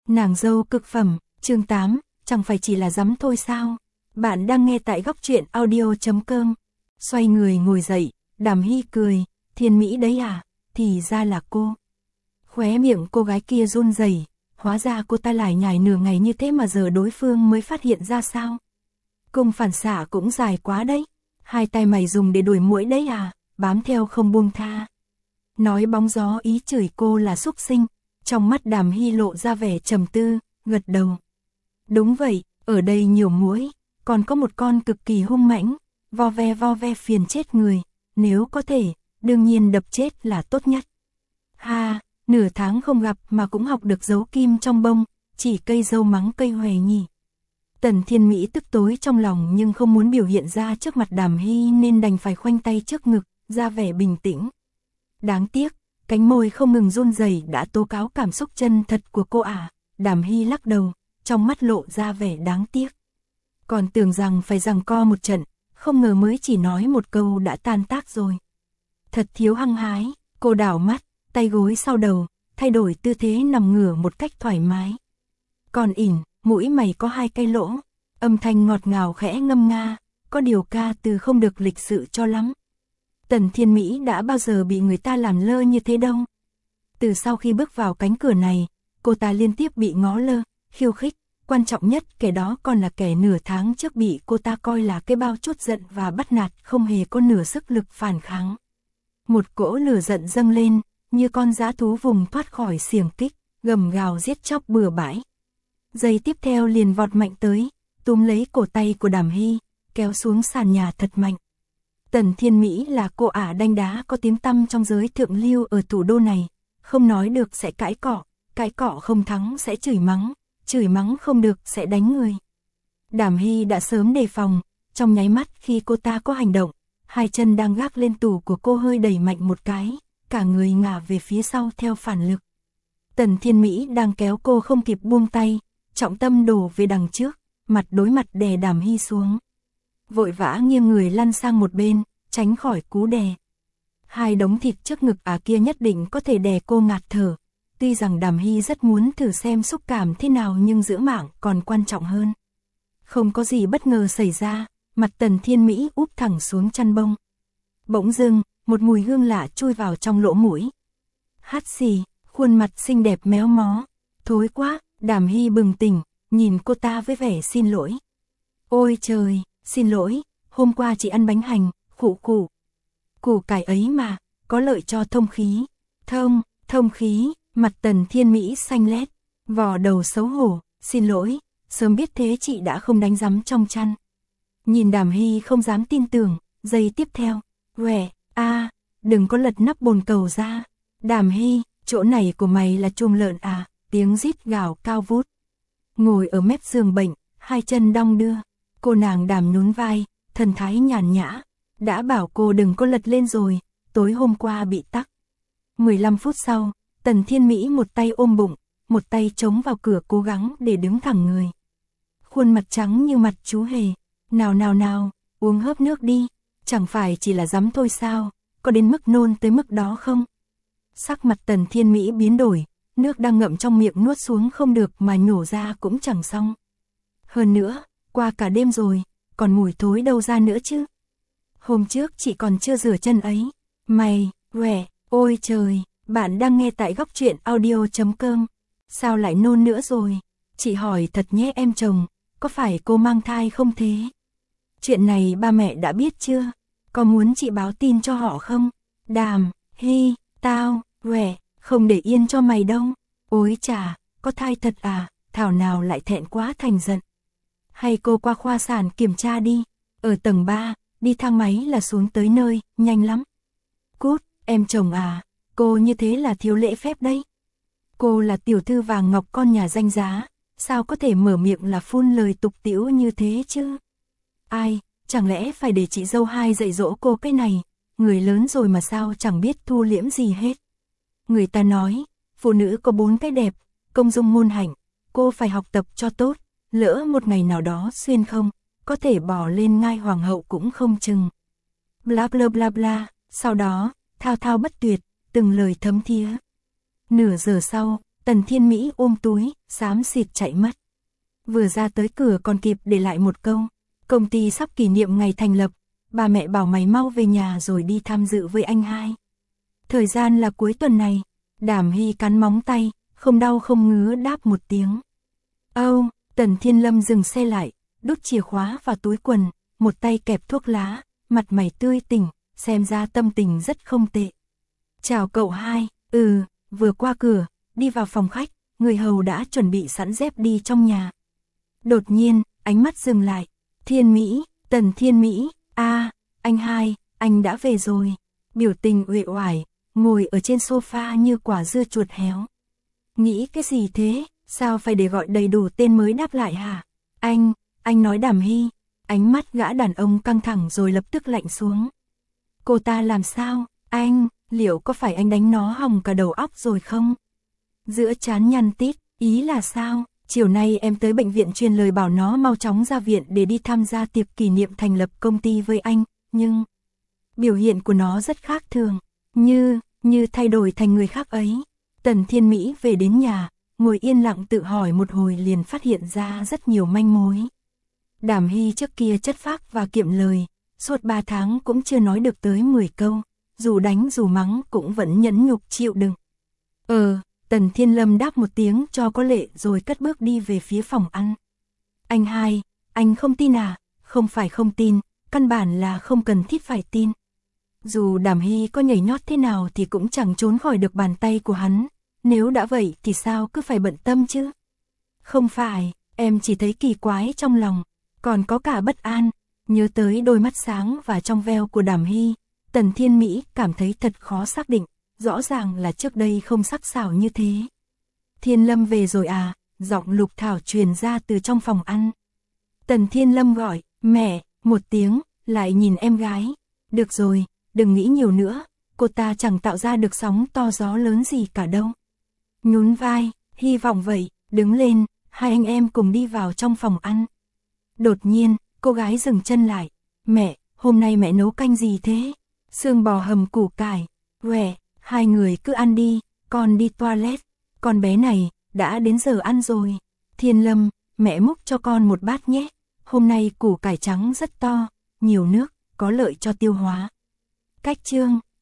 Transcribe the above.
Nàng dâu cực phẩm, chương 8, chẳng phải chỉ là dắm thôi sao? Bạn đang nghe tại góc truyện audio.com. Xoay người ngồi dậy, Đàm Hy cười, Thiên Mỹ đấy à, thì ra là cô. Khóe miệng cô gái kia run rẩy, hóa ra cô ta lải nhải nửa ngày như thế mà giờ đối phương mới phát hiện ra sao? Cung phản xạ cũng dài quá đấy, hai tay mày dùng để đuổi muỗi đấy à, bám theo không buông tha. Nói bóng gió ý chửi cô là xúc sinh, trong mắt Đàm Hy lộ ra vẻ trầm tư, gật đầu. Đúng vậy, ở đây nhiều muỗi, còn có một con cực kỳ hung mãnh, vo ve phiền chết người, nếu có thể, đương nhiên đập chết là tốt nhất. Ha, nửa tháng không gặp mà cũng học được giấu kim trong bông, chỉ cây dâu mắng cây hòe nhỉ. Tần Thiên Mỹ tức tối trong lòng nhưng không muốn biểu hiện ra trước mặt Đàm Hy nên đành phải khoanh tay trước ngực, ra vẻ bình tĩnh. Đáng tiếc, cánh môi không ngừng run rẩy đã tố cáo cảm xúc chân thật của cô à. Đàm Hy lắc đầu, trong mắt lộ ra vẻ đáng tiếc. Còn tưởng rằng phải giằng co một trận, không ngờ mới chỉ nói một câu đã tan tác rồi. Thật thiếu hăng hái, cô đảo mắt, tay gối sau đầu, thay đổi tư thế nằm ngửa một cách thoải mái. Còn ỉn, mũi mày có hai cái lỗ, âm thanh ngọt ngào khẽ ngâm nga, có điều ca từ không được lịch sự cho lắm. Tần Thiên Mỹ đã bao giờ bị người ta làm lơ như thế đâu. Từ sau khi bước vào cánh cửa này, cô ta liên tiếp bị ngó lơ, khiêu khích, quan trọng nhất kẻ đó còn là kẻ nửa tháng trước bị cô ta coi là cái bao trút giận và bắt nạt, không hề có nửa sức lực phản kháng. Một cỗ lửa giận dâng lên, như con dã thú vùng thoát khỏi xiềng kích, gầm gào giết chóc bừa bãi. Giây tiếp theo liền vọt mạnh tới, túm lấy cổ tay của Đàm Hy, kéo xuống sàn nhà thật mạnh. Tần Thiên Mỹ là cô ả đanh đá có tiếng tăm trong giới thượng lưu ở thủ đô này, không nói được sẽ cãi cọ không thắng sẽ chửi mắng không được sẽ đánh người. Đàm Hy đã sớm đề phòng, trong nháy mắt khi cô ta có hành động, hai chân đang gác lên tủ của cô hơi đẩy mạnh một cái, cả người ngả về phía sau theo phản lực. Tần Thiên Mỹ đang kéo cô không kịp buông tay, trọng tâm đổ về đằng trước, mặt đối mặt đè Đàm Hy xuống. Vội vã nghiêng người lăn sang một bên, tránh khỏi cú đè. Hai đống thịt trước ngực kia nhất định có thể đè cô ngạt thở. Tuy rằng Đàm Hy rất muốn thử xem xúc cảm thế nào nhưng giữ mạng còn quan trọng hơn. Không có gì bất ngờ xảy ra, mặt Tần Thiên Mỹ úp thẳng xuống chăn bông. Bỗng dưng, một mùi hương lạ chui vào trong lỗ mũi. Hắt xì, khuôn mặt xinh đẹp méo mó. Thối quá, Đàm Hy bừng tỉnh, nhìn cô ta với vẻ xin lỗi. Ôi trời, xin lỗi, hôm qua chị ăn bánh hành, củ cải ấy mà, có lợi cho thông khí. Thông khí, mặt Tần Thiên Mỹ xanh lét, vò đầu xấu hổ, xin lỗi, sớm biết thế chị đã không đánh rắm trong chăn. Nhìn Đàm Hy không dám tin tưởng, giây tiếp theo, đừng có lật nắp bồn cầu ra. Đàm Hy, chỗ này của mày là chuồng lợn à, tiếng rít gào cao vút. Ngồi ở mép giường bệnh, hai chân đong đưa, cô nàng Đàm nhún vai, thần thái nhàn nhã, đã bảo cô đừng có lật lên rồi, tối hôm qua bị tắc. 15 phút sau, Tần Thiên Mỹ một tay ôm bụng, một tay chống vào cửa cố gắng để đứng thẳng người. Khuôn mặt trắng như mặt chú hề, nào, uống hớp nước đi, chẳng phải chỉ là dắm thôi sao, có đến mức nôn tới mức đó không? Sắc mặt Tần Thiên Mỹ biến đổi, nước đang ngậm trong miệng nuốt xuống không được mà nhổ ra cũng chẳng xong. Hơn nữa, qua cả đêm rồi, còn mùi thối đâu ra nữa chứ? Hôm trước chị còn chưa rửa chân ấy. Ôi trời, bạn đang nghe tại góc truyện audio.com. Sao lại nôn nữa rồi? Chị hỏi thật nhé em chồng, có phải cô mang thai không thế? Chuyện này ba mẹ đã biết chưa? Có muốn chị báo tin cho họ không? Đàm Hy, tao, không để yên cho mày đâu. Ôi chà, có thai thật à? Thảo nào lại thẹn quá thành giận. Hay cô qua khoa sản kiểm tra đi, ở tầng 3, đi thang máy là xuống tới nơi, nhanh lắm. Cút, em chồng à, cô như thế là thiếu lễ phép đấy. Cô là tiểu thư vàng ngọc con nhà danh giá, sao có thể mở miệng là phun lời tục tĩu như thế chứ? Ai, chẳng lẽ phải để chị dâu hai dạy dỗ cô cái này, người lớn rồi mà sao chẳng biết thu liễm gì hết. Người ta nói, phụ nữ có 4 cái đẹp, công dung ngôn hạnh, cô phải học tập cho tốt, lỡ một ngày nào đó xuyên không, có thể bỏ lên ngai hoàng hậu cũng không chừng. Bla bla bla bla, sau đó, thao thao bất tuyệt, từng lời thấm thía. Nửa giờ sau, Tần Thiên Mỹ ôm túi, xám xịt chạy mất. Vừa ra tới cửa còn kịp để lại một câu, công ty sắp kỷ niệm ngày thành lập, bà mẹ bảo mày mau về nhà rồi đi tham dự với anh hai. Thời gian là cuối tuần này. Đàm Hy cắn móng tay, không đau không ngứa đáp một tiếng. Âu, Tần Thiên Lâm dừng xe lại, đút chìa khóa vào túi quần, một tay kẹp thuốc lá, mặt mày tươi tỉnh, xem ra tâm tình rất không tệ. Chào cậu hai, vừa qua cửa, đi vào phòng khách, người hầu đã chuẩn bị sẵn dép đi trong nhà. Đột nhiên, ánh mắt dừng lại, Thiên Mỹ, Tần Thiên Mỹ, anh hai, anh đã về rồi. Biểu tình uể oải, ngồi ở trên sofa như quả dưa chuột héo. Nghĩ cái gì thế, sao phải để gọi đầy đủ tên mới đáp lại hả? Anh nói Đàm Hy. Ánh mắt gã đàn ông căng thẳng rồi lập tức lạnh xuống. Cô ta làm sao, anh, liệu có phải anh đánh nó hỏng cả đầu óc rồi không? Giữa trán nhăn tít, ý là sao? Chiều nay em tới bệnh viện truyền lời bảo nó mau chóng ra viện để đi tham gia tiệc kỷ niệm thành lập công ty với anh, nhưng biểu hiện của nó rất khác thường, như thay đổi thành người khác ấy. Tần Thiên Mỹ về đến nhà, ngồi yên lặng tự hỏi một hồi liền phát hiện ra rất nhiều manh mối. Đàm Hy trước kia chất phác và kiệm lời, suốt 3 tháng cũng chưa nói được tới 10 câu, dù đánh dù mắng cũng vẫn nhẫn nhục chịu đựng. Tần Thiên Lâm đáp một tiếng cho có lệ rồi cất bước đi về phía phòng ăn. Anh hai, anh không tin à? Không phải không tin, căn bản là không cần thiết phải tin. Dù Đàm Hy có nhảy nhót thế nào thì cũng chẳng trốn khỏi được bàn tay của hắn, nếu đã vậy thì sao cứ phải bận tâm chứ? Không phải, em chỉ thấy kỳ quái trong lòng, còn có cả bất an, nhớ tới đôi mắt sáng và trong veo của Đàm Hy, Tần Thiên Mỹ cảm thấy thật khó xác định, rõ ràng là trước đây không sắc sảo như thế. Thiên Lâm về rồi à? Giọng Lục Thảo truyền ra từ trong phòng ăn. Tần Thiên Lâm gọi, mẹ, một tiếng, lại nhìn em gái. Được rồi, đừng nghĩ nhiều nữa, cô ta chẳng tạo ra được sóng to gió lớn gì cả đâu. Nhún vai, hy vọng vậy, đứng lên, hai anh em cùng đi vào trong phòng ăn. Đột nhiên, cô gái dừng chân lại. Mẹ, hôm nay mẹ nấu canh gì thế? Xương bò hầm củ cải. Quẻ, hai người cứ ăn đi, con đi toilet. Con bé này, đã đến giờ ăn rồi. Thiên Lâm, mẹ múc cho con một bát nhé. Hôm nay củ cải trắng rất to, nhiều nước, có lợi cho tiêu hóa. Cách chương